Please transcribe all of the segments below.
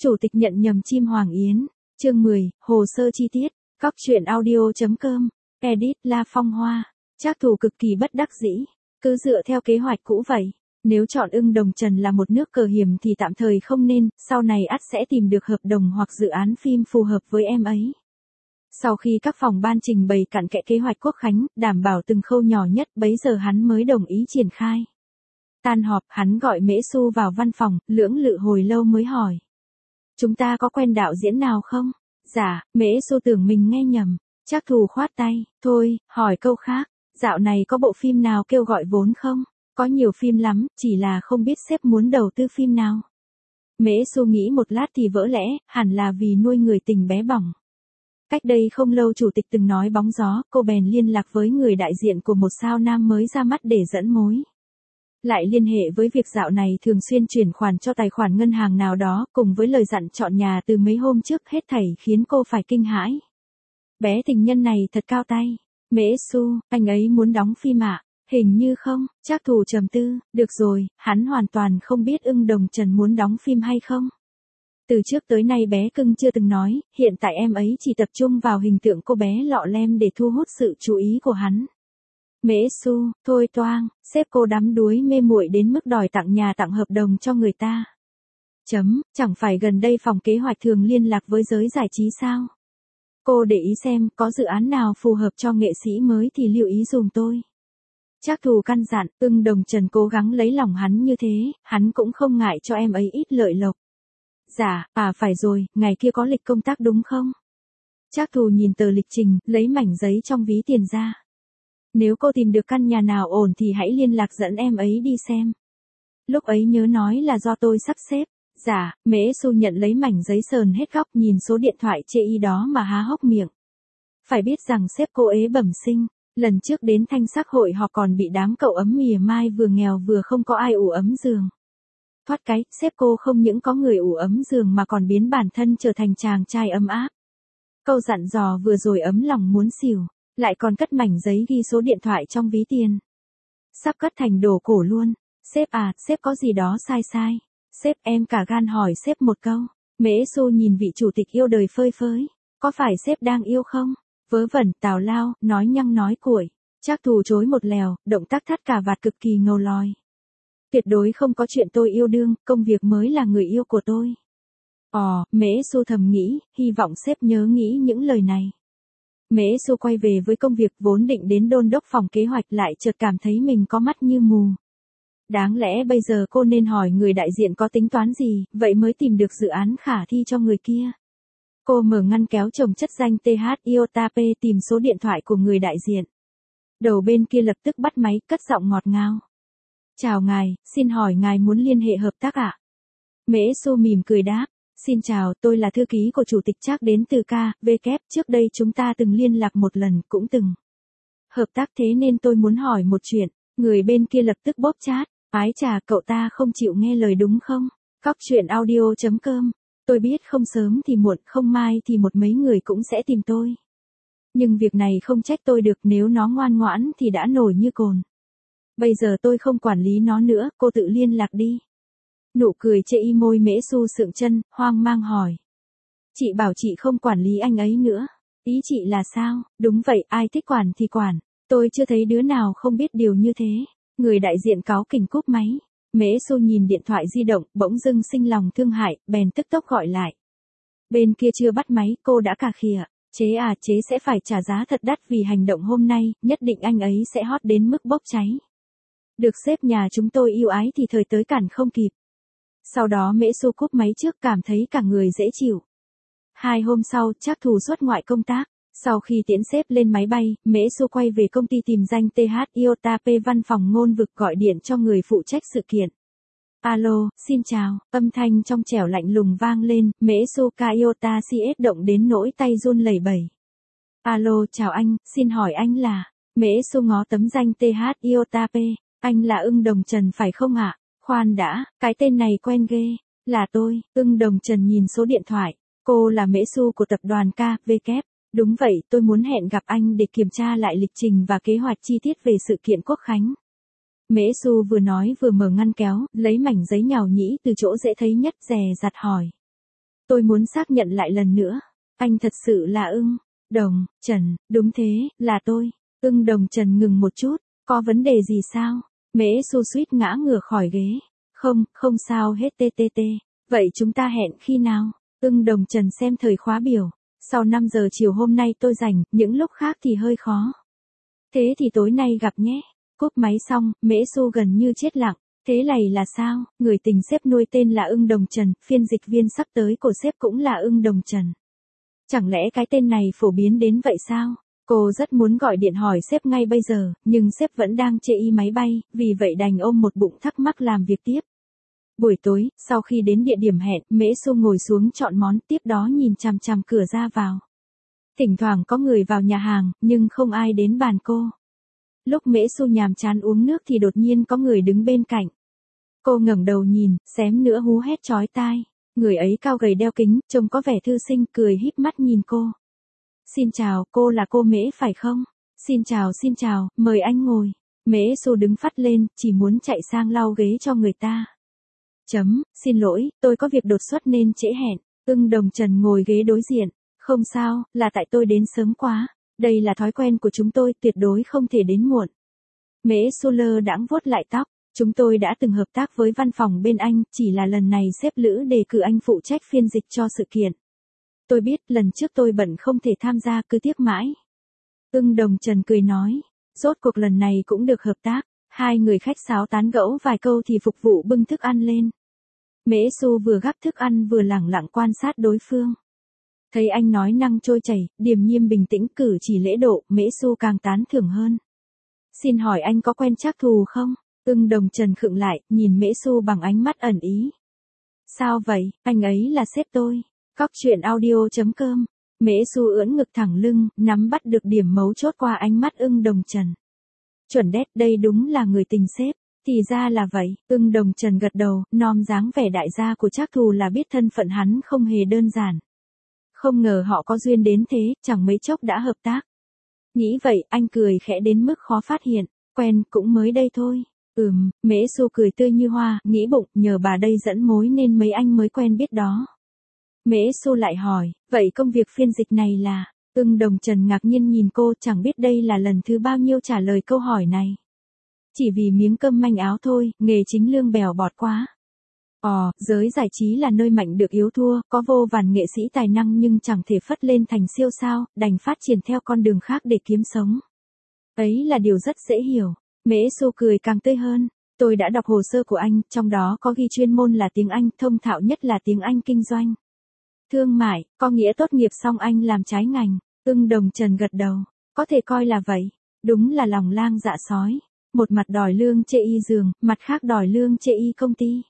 Chủ tịch nhận nhầm chim Hoàng Yến. Chương 10, hồ sơ chi tiết. Cóc truyện audio.com. Edit La Phong Hoa. Trác Thù cực kỳ bất đắc dĩ. Cứ dựa theo kế hoạch cũ vậy. Nếu chọn Ưng Đồng Trần là một nước cờ hiểm thì tạm thời không nên, sau này ắt sẽ tìm được hợp đồng hoặc dự án phim phù hợp với em ấy. Sau khi các phòng ban trình bày cặn kẽ kế hoạch quốc khánh, đảm bảo từng khâu nhỏ nhất, bấy giờ hắn mới đồng ý triển khai. Tan họp, hắn gọi Mễ Xu vào văn phòng, lưỡng lự hồi lâu mới hỏi. Chúng ta có quen đạo diễn nào không? Dạ, Mễ Xu tưởng mình nghe nhầm. Trác Thù khoát tay, thôi, hỏi câu khác. Dạo này có bộ phim nào kêu gọi vốn không? Có nhiều phim lắm, chỉ là không biết sếp muốn đầu tư phim nào. Mễ Xu nghĩ một lát thì vỡ lẽ, hẳn là vì nuôi người tình bé bỏng. Cách đây không lâu chủ tịch từng nói bóng gió, cô bèn liên lạc với người đại diện của một sao nam mới ra mắt để dẫn mối. Lại liên hệ với việc dạo này thường xuyên chuyển khoản cho tài khoản ngân hàng nào đó, cùng với lời dặn chọn nhà từ mấy hôm trước, hết thảy khiến cô phải kinh hãi. Bé tình nhân này thật cao tay. Mễ Xu, anh ấy muốn đóng phim ạ? Hình như không. Trác Thù trầm tư, được rồi, hắn hoàn toàn không biết Ưng Đồng Trần muốn đóng phim hay không. Từ trước tới nay bé cưng chưa từng nói, hiện tại em ấy chỉ tập trung vào hình tượng cô bé lọ lem để thu hút sự chú ý của hắn. Mễ Xu, thôi toang, sếp cô đắm đuối mê muội đến mức đòi tặng nhà tặng hợp đồng cho người ta. Chẳng phải gần đây phòng kế hoạch thường liên lạc với giới giải trí sao? Cô để ý xem, có dự án nào phù hợp cho nghệ sĩ mới thì lưu ý dùm tôi. Trác Thù căn dặn, Ưng Đồng Trần cố gắng lấy lòng hắn như thế, hắn cũng không ngại cho em ấy ít lợi lộc. Dạ, phải rồi, ngày kia có lịch công tác đúng không? Trác Thù nhìn tờ lịch trình, lấy mảnh giấy trong ví tiền ra. Nếu cô tìm được căn nhà nào ổn thì hãy liên lạc dẫn em ấy đi xem. Lúc ấy nhớ nói là do tôi sắp xếp. Dạ, Mễ Xu nhận lấy mảnh giấy sờn hết góc, nhìn số điện thoại chê y đó mà há hốc miệng. Phải biết rằng sếp cô ế bẩm sinh, lần trước đến thanh sắc hội họ còn bị đám cậu ấm mỉa mai vừa nghèo vừa không có ai ủ ấm giường. Thoát cái, sếp cô không những có người ủ ấm giường mà còn biến bản thân trở thành chàng trai ấm áp. Câu dặn dò vừa rồi ấm lòng muốn xỉu, lại còn cất mảnh giấy ghi số điện thoại trong ví tiền. Sắp cất thành đồ cổ luôn. Sếp có gì đó sai. Sếp, em cả gan hỏi sếp một câu. Mễ Xu nhìn vị chủ tịch yêu đời phơi phới. Có phải sếp đang yêu không? Vớ vẩn, tào lao, nói nhăng nói cuội. Trác Thù chối một lèo, động tác thắt cà vạt cực kỳ ngầu lòi. Tuyệt đối không có chuyện tôi yêu đương, công việc mới là người yêu của tôi. Mễ Xu thầm nghĩ, hy vọng sếp nhớ nghĩ những lời này. Mễ Xu quay về với công việc, vốn định đến đôn đốc phòng kế hoạch, lại chợt cảm thấy mình có mắt như mù. Đáng lẽ bây giờ cô nên hỏi người đại diện có tính toán gì, vậy mới tìm được dự án khả thi cho người kia. Cô mở ngăn kéo chồng chất danh TH Iota P, tìm số điện thoại của người đại diện. Đầu bên kia lập tức bắt máy, cất giọng ngọt ngào. Chào ngài, xin hỏi ngài muốn liên hệ hợp tác ạ? Mễ Xu mỉm cười đáp. Xin chào, tôi là thư ký của chủ tịch Trác đến từ KVK, trước đây chúng ta từng liên lạc một lần, cũng từng hợp tác, thế nên tôi muốn hỏi một chuyện. Người bên kia lập tức bóp chat. Ái chà, cậu ta không chịu nghe lời đúng không? Cóc truyện audio.com. Tôi biết không sớm thì muộn, không mai thì một mấy người cũng sẽ tìm tôi. Nhưng việc này không trách tôi được, nếu nó ngoan ngoãn thì đã nổi như cồn. Bây giờ tôi không quản lý nó nữa, cô tự liên lạc đi. Nụ cười chê y môi Mễ Xu sượng chân, hoang mang hỏi. Chị bảo chị không quản lý anh ấy nữa. Ý chị là sao? Đúng vậy, ai thích quản thì quản. Tôi chưa thấy đứa nào không biết điều như thế. Người đại diện cáu kỉnh cúp máy. Mễ Xu nhìn điện thoại di động, bỗng dưng sinh lòng thương hại, bèn tức tốc gọi lại. Bên kia chưa bắt máy, cô đã cà khịa. Chế sẽ phải trả giá thật đắt vì hành động hôm nay, nhất định anh ấy sẽ hot đến mức bốc cháy. Được sếp nhà chúng tôi yêu ái thì thời tới cản không kịp. Sau đó Mễ Xu cúp máy trước, cảm thấy cả người dễ chịu. 2 hôm sau, Trác Thù xuất ngoại công tác. Sau khi tiễn sếp lên máy bay, Mễ Xu quay về công ty tìm danh TH Iota P, văn phòng ngôn vực, gọi điện cho người phụ trách sự kiện. Alo, xin chào, âm thanh trong trẻo lạnh lùng vang lên, Mễ Xu Iota CS động đến nỗi tay run lẩy bẩy. Alo, chào anh, xin hỏi anh là... Mễ Xu ngó tấm danh TH Iota P, anh là Ưng Đồng Trần phải không ạ? Khoan đã, cái tên này quen ghê. Là tôi. Ưng Đồng Trần nhìn số điện thoại. Cô là Mễ Xu của tập đoàn KVK. Đúng vậy, tôi muốn hẹn gặp anh để kiểm tra lại lịch trình và kế hoạch chi tiết về sự kiện quốc khánh. Mễ Xu vừa nói vừa mở ngăn kéo, lấy mảnh giấy nhàu nhĩ từ chỗ dễ thấy nhất, dè dặt hỏi. tôi muốn xác nhận lại lần nữa. Anh thật sự là Ưng Đồng Trần? Đúng thế, là tôi. Ưng Đồng Trần ngừng một chút, có vấn đề gì sao? Mễ Xu suýt ngã ngửa khỏi ghế. Không, không sao hết TTT. Vậy chúng ta hẹn khi nào? Ưng Đồng Trần xem thời khóa biểu. Sau 5 giờ chiều hôm nay tôi rảnh, những lúc khác thì hơi khó. Thế thì tối nay gặp nhé. Cúp máy xong, Mễ Xu gần như chết lặng. Thế này là sao? Người tình sếp nuôi tên là Ưng Đồng Trần, phiên dịch viên sắp tới của sếp cũng là Ưng Đồng Trần. Chẳng lẽ cái tên này phổ biến đến vậy sao? Cô rất muốn gọi điện hỏi sếp ngay bây giờ, nhưng sếp vẫn đang chê y máy bay, vì vậy đành ôm một bụng thắc mắc làm việc tiếp. Buổi tối, sau khi đến địa điểm hẹn, Mễ Xu ngồi xuống chọn món, tiếp đó nhìn chằm chằm cửa ra vào. Thỉnh thoảng có người vào nhà hàng, nhưng không ai đến bàn cô. Lúc Mễ Xu nhàm chán uống nước thì đột nhiên có người đứng bên cạnh. Cô ngẩng đầu nhìn, xém nữa hú hét chói tai. Người ấy cao gầy đeo kính, trông có vẻ thư sinh, cười híp mắt nhìn cô. Xin chào, cô là cô Mễ phải không? Xin chào, mời anh ngồi. Mễ Xu đứng phắt lên, chỉ muốn chạy sang lau ghế cho người ta. Xin lỗi, tôi có việc đột xuất nên trễ hẹn. Ưng Đồng Trần ngồi ghế đối diện. Không sao, là tại tôi đến sớm quá. Đây là thói quen của chúng tôi, tuyệt đối không thể đến muộn. Mễ Xu lơ đãng vuốt lại tóc. Chúng tôi đã từng hợp tác với văn phòng bên anh, chỉ là lần này sếp Lữ đề cử anh phụ trách phiên dịch cho sự kiện. Tôi biết, lần trước tôi bận không thể tham gia, cứ tiếc mãi. Ưng Đồng Trần cười nói. Rốt cuộc lần này cũng được hợp tác. Hai người khách sáo tán gẫu vài câu thì phục vụ bưng thức ăn lên. Mễ Xu vừa gắp thức ăn vừa lẳng lặng quan sát đối phương. Thấy anh nói năng trôi chảy, điềm nhiên bình tĩnh, cử chỉ lễ độ, Mễ Xu càng tán thưởng hơn. Xin hỏi anh có quen Trác Thù không? Ưng Đồng Trần khựng lại, nhìn Mễ Xu bằng ánh mắt ẩn ý. Sao vậy, anh ấy là sếp tôi. Cóc truyện audio.com. Mễ Xu ưỡn ngực thẳng lưng, nắm bắt được điểm mấu chốt qua ánh mắt Ưng Đồng Trần. Chuẩn đét, đây đúng là người tình sếp. Thì ra là vậy, Ưng Đồng Trần gật đầu, nom dáng vẻ đại gia của Trác Thù là biết thân phận hắn không hề đơn giản. Không ngờ họ có duyên đến thế, chẳng mấy chốc đã hợp tác. Nghĩ vậy, anh cười khẽ đến mức khó phát hiện, quen cũng mới đây thôi. Mễ Xu cười tươi như hoa, nghĩ bụng, nhờ bà đây dẫn mối nên mấy anh mới quen biết đó. Mễ Xu lại hỏi, vậy công việc phiên dịch này là? Ưng Đồng Trần ngạc nhiên nhìn cô, chẳng biết đây là lần thứ bao nhiêu trả lời câu hỏi này. Chỉ vì miếng cơm manh áo thôi, nghề chính lương bèo bọt quá. Giới giải trí là nơi mạnh được yếu thua, có vô vàn nghệ sĩ tài năng nhưng chẳng thể phất lên thành siêu sao, đành phát triển theo con đường khác để kiếm sống. Ấy là điều rất dễ hiểu. Mễ Xu cười càng tươi hơn. Tôi đã đọc hồ sơ của anh, trong đó có ghi chuyên môn là tiếng Anh, thông thạo nhất là tiếng Anh kinh doanh. Thương mại, có nghĩa tốt nghiệp xong anh làm trái ngành. Ưng Đồng Trần gật đầu. Có thể coi là vậy. Đúng là lòng lang dạ sói. Một mặt đòi lương chê y giường, mặt khác đòi lương chê y công ty.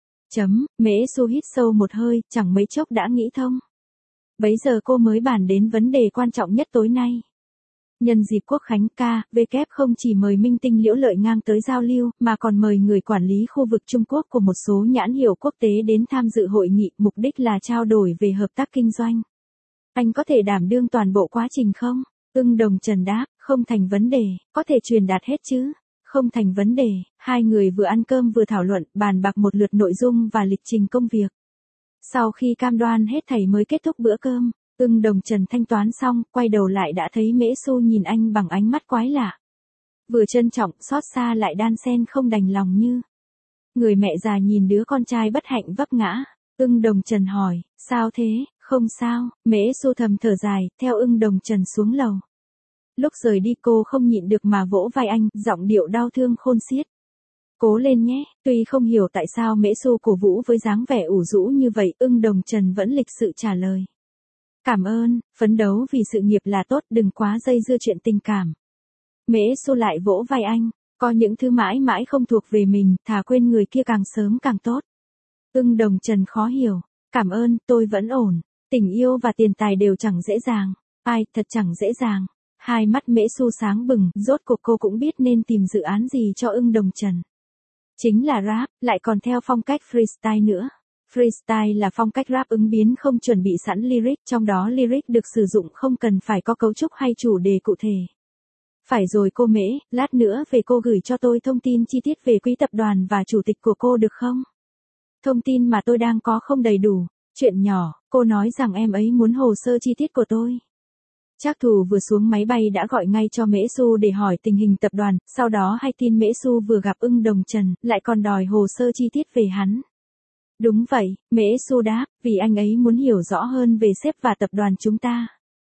Mễ Xu hít sâu một hơi, chẳng mấy chốc đã nghĩ thông. Bấy giờ cô mới bàn đến vấn đề quan trọng nhất tối nay. Nhân dịp Quốc khánh KW không chỉ mời minh tinh Liễu Lợi Ngang tới giao lưu, mà còn mời người quản lý khu vực Trung Quốc của một số nhãn hiệu quốc tế đến tham dự hội nghị, mục đích là trao đổi về hợp tác kinh doanh. Anh có thể đảm đương toàn bộ quá trình không? Ưng Đồng Trần đáp, không thành vấn đề, có thể truyền đạt hết chứ? Không thành vấn đề. Hai người vừa ăn cơm vừa thảo luận, bàn bạc một lượt nội dung và lịch trình công việc. Sau khi cam đoan hết thảy mới kết thúc bữa cơm. Ưng Đồng Trần thanh toán xong, quay đầu lại đã thấy Mễ Xu nhìn anh bằng ánh mắt quái lạ. Vừa trân trọng, xót xa lại đan xen không đành lòng như. Người mẹ già nhìn đứa con trai bất hạnh vấp ngã. Ưng Đồng Trần hỏi, sao thế? Không sao. Mễ Xu thầm thở dài, theo Ưng Đồng Trần xuống lầu. Lúc rời đi cô không nhịn được mà vỗ vai anh, giọng điệu đau thương khôn xiết. Cố lên nhé. Tuy không hiểu tại sao Mễ Xu cổ vũ với dáng vẻ ủ rũ như vậy, Ưng Đồng Trần vẫn lịch sự trả lời. Cảm ơn, phấn đấu vì sự nghiệp là tốt, đừng quá dây dưa chuyện tình cảm. Mễ Xu lại vỗ vai anh, có những thứ mãi mãi không thuộc về mình, thà quên người kia càng sớm càng tốt. Ưng Đồng Trần khó hiểu, cảm ơn, tôi vẫn ổn, tình yêu và tiền tài đều chẳng dễ dàng, ai, thật chẳng dễ dàng. Hai mắt Mễ Xu sáng bừng, rốt cuộc cô cũng biết nên tìm dự án gì cho Ưng Đồng Trần. Chính là rap, lại còn theo phong cách freestyle nữa. Freestyle là phong cách rap ứng biến không chuẩn bị sẵn lyric, trong đó lyric được sử dụng không cần phải có cấu trúc hay chủ đề cụ thể. Phải rồi cô Mễ, lát nữa về cô gửi cho tôi thông tin chi tiết về quỹ tập đoàn và chủ tịch của cô được không? Thông tin mà tôi đang có không đầy đủ. Chuyện nhỏ, cô nói rằng em ấy muốn hồ sơ chi tiết của tôi. Trác Thù vừa xuống máy bay đã gọi ngay cho Mễ Xu để hỏi tình hình tập đoàn, sau đó hay tin Mễ Xu vừa gặp Ưng Đồng Trần, lại còn đòi hồ sơ chi tiết về hắn. Đúng vậy, Mễ Xu đáp, vì anh ấy muốn hiểu rõ hơn về sếp và tập đoàn chúng ta.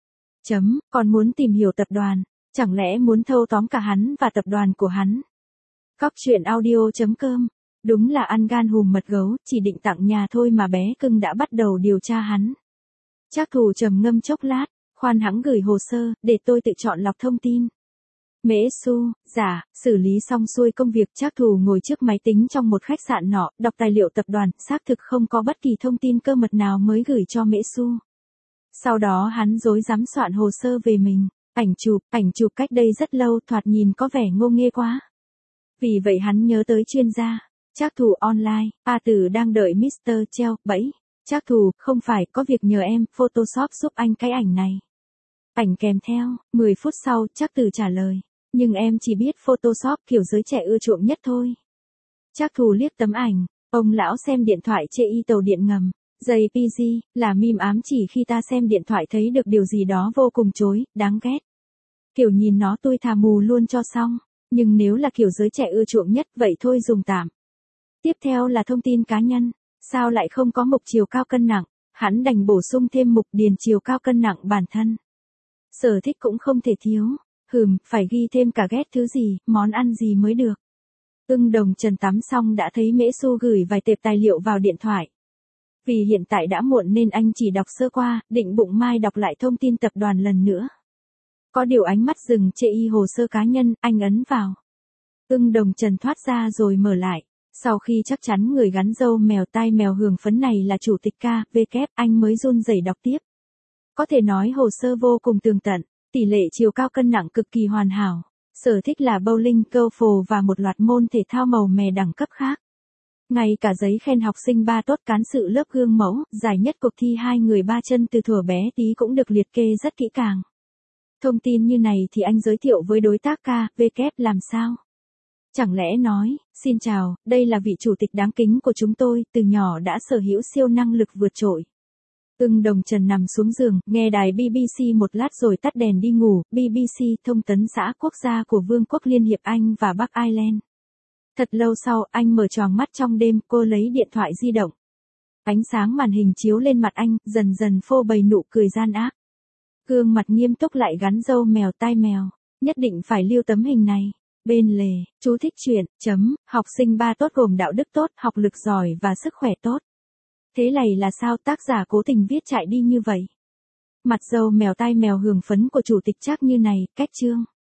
Còn muốn tìm hiểu tập đoàn, chẳng lẽ muốn thâu tóm cả hắn và tập đoàn của hắn. Cóc truyện audio.com. Đúng là ăn gan hùm mật gấu, chỉ định tặng nhà thôi mà bé cưng đã bắt đầu điều tra hắn. Trác Thù trầm ngâm chốc lát, khoan hãng gửi hồ sơ, để tôi tự chọn lọc thông tin. Mễ Xu, dạ, xử lý xong xuôi công việc. Trác Thù ngồi trước máy tính trong một khách sạn nọ, đọc tài liệu tập đoàn, xác thực không có bất kỳ thông tin cơ mật nào mới gửi cho Mễ Xu. Sau đó hắn rối rắm soạn hồ sơ về mình, ảnh chụp cách đây rất lâu thoạt nhìn có vẻ ngô nghê quá. Vì vậy hắn nhớ tới chuyên gia, Trác Thù online, A Tử đang đợi Mr. Treo, bẫy. Trác Thù, không phải, có việc nhờ em, Photoshop giúp anh cái ảnh này. Ảnh kèm theo, 10 phút sau, Trác Tử trả lời, nhưng em chỉ biết Photoshop kiểu giới trẻ ưa chuộng nhất thôi. Trác Thù liếc tấm ảnh, ông lão xem điện thoại chê y tàu điện ngầm. JPG, là meme ám chỉ khi ta xem điện thoại thấy được điều gì đó vô cùng chối, đáng ghét. Kiểu nhìn nó tôi thà mù luôn cho xong, nhưng nếu là kiểu giới trẻ ưa chuộng nhất vậy thôi dùng tạm. Tiếp theo là thông tin cá nhân, sao lại không có mục chiều cao cân nặng, hắn đành bổ sung thêm mục điền chiều cao cân nặng bản thân. Sở thích cũng không thể thiếu, phải ghi thêm cả ghét thứ gì, món ăn gì mới được. Ưng Đồng Trần tắm xong đã thấy Mễ Xu gửi vài tệp tài liệu vào điện thoại. Vì hiện tại đã muộn nên anh chỉ đọc sơ qua, định bụng mai đọc lại thông tin tập đoàn lần nữa. Có điều ánh mắt dừng chê y hồ sơ cá nhân, anh ấn vào. Ưng Đồng Trần thoát ra rồi mở lại. Sau khi chắc chắn người gắn râu mèo tai mèo hưởng phấn này là chủ tịch KVK, anh mới run rẩy đọc tiếp. Có thể nói hồ sơ vô cùng tường tận, tỷ lệ chiều cao cân nặng cực kỳ hoàn hảo. Sở thích là bowling, golf và một loạt môn thể thao màu mè đẳng cấp khác. Ngay cả giấy khen học sinh 3 tốt cán sự lớp gương mẫu, giải nhất cuộc thi 2 người 3 chân từ thuở bé tí cũng được liệt kê rất kỹ càng. Thông tin như này thì anh giới thiệu với đối tác KVK làm sao? Chẳng lẽ nói, xin chào, đây là vị chủ tịch đáng kính của chúng tôi, từ nhỏ đã sở hữu siêu năng lực vượt trội. Ưng Đồng Trần nằm xuống giường, nghe đài BBC một lát rồi tắt đèn đi ngủ. BBC, thông tấn xã quốc gia của Vương quốc Liên hiệp Anh và Bắc Ireland. Thật lâu sau, anh mở choàng mắt trong đêm, cô lấy điện thoại di động. Ánh sáng màn hình chiếu lên mặt anh, dần dần phô bày nụ cười gian ác. Gương mặt nghiêm túc lại gắn râu mèo tai mèo, nhất định phải lưu tấm hình này. Bên lề, chú thích truyện, học sinh 3 tốt gồm đạo đức tốt, học lực giỏi và sức khỏe tốt. Thế này là sao tác giả cố tình viết chạy đi như vậy? Mặt râu mèo tai mèo hưởng phấn của chủ tịch Trác như này, cách chương.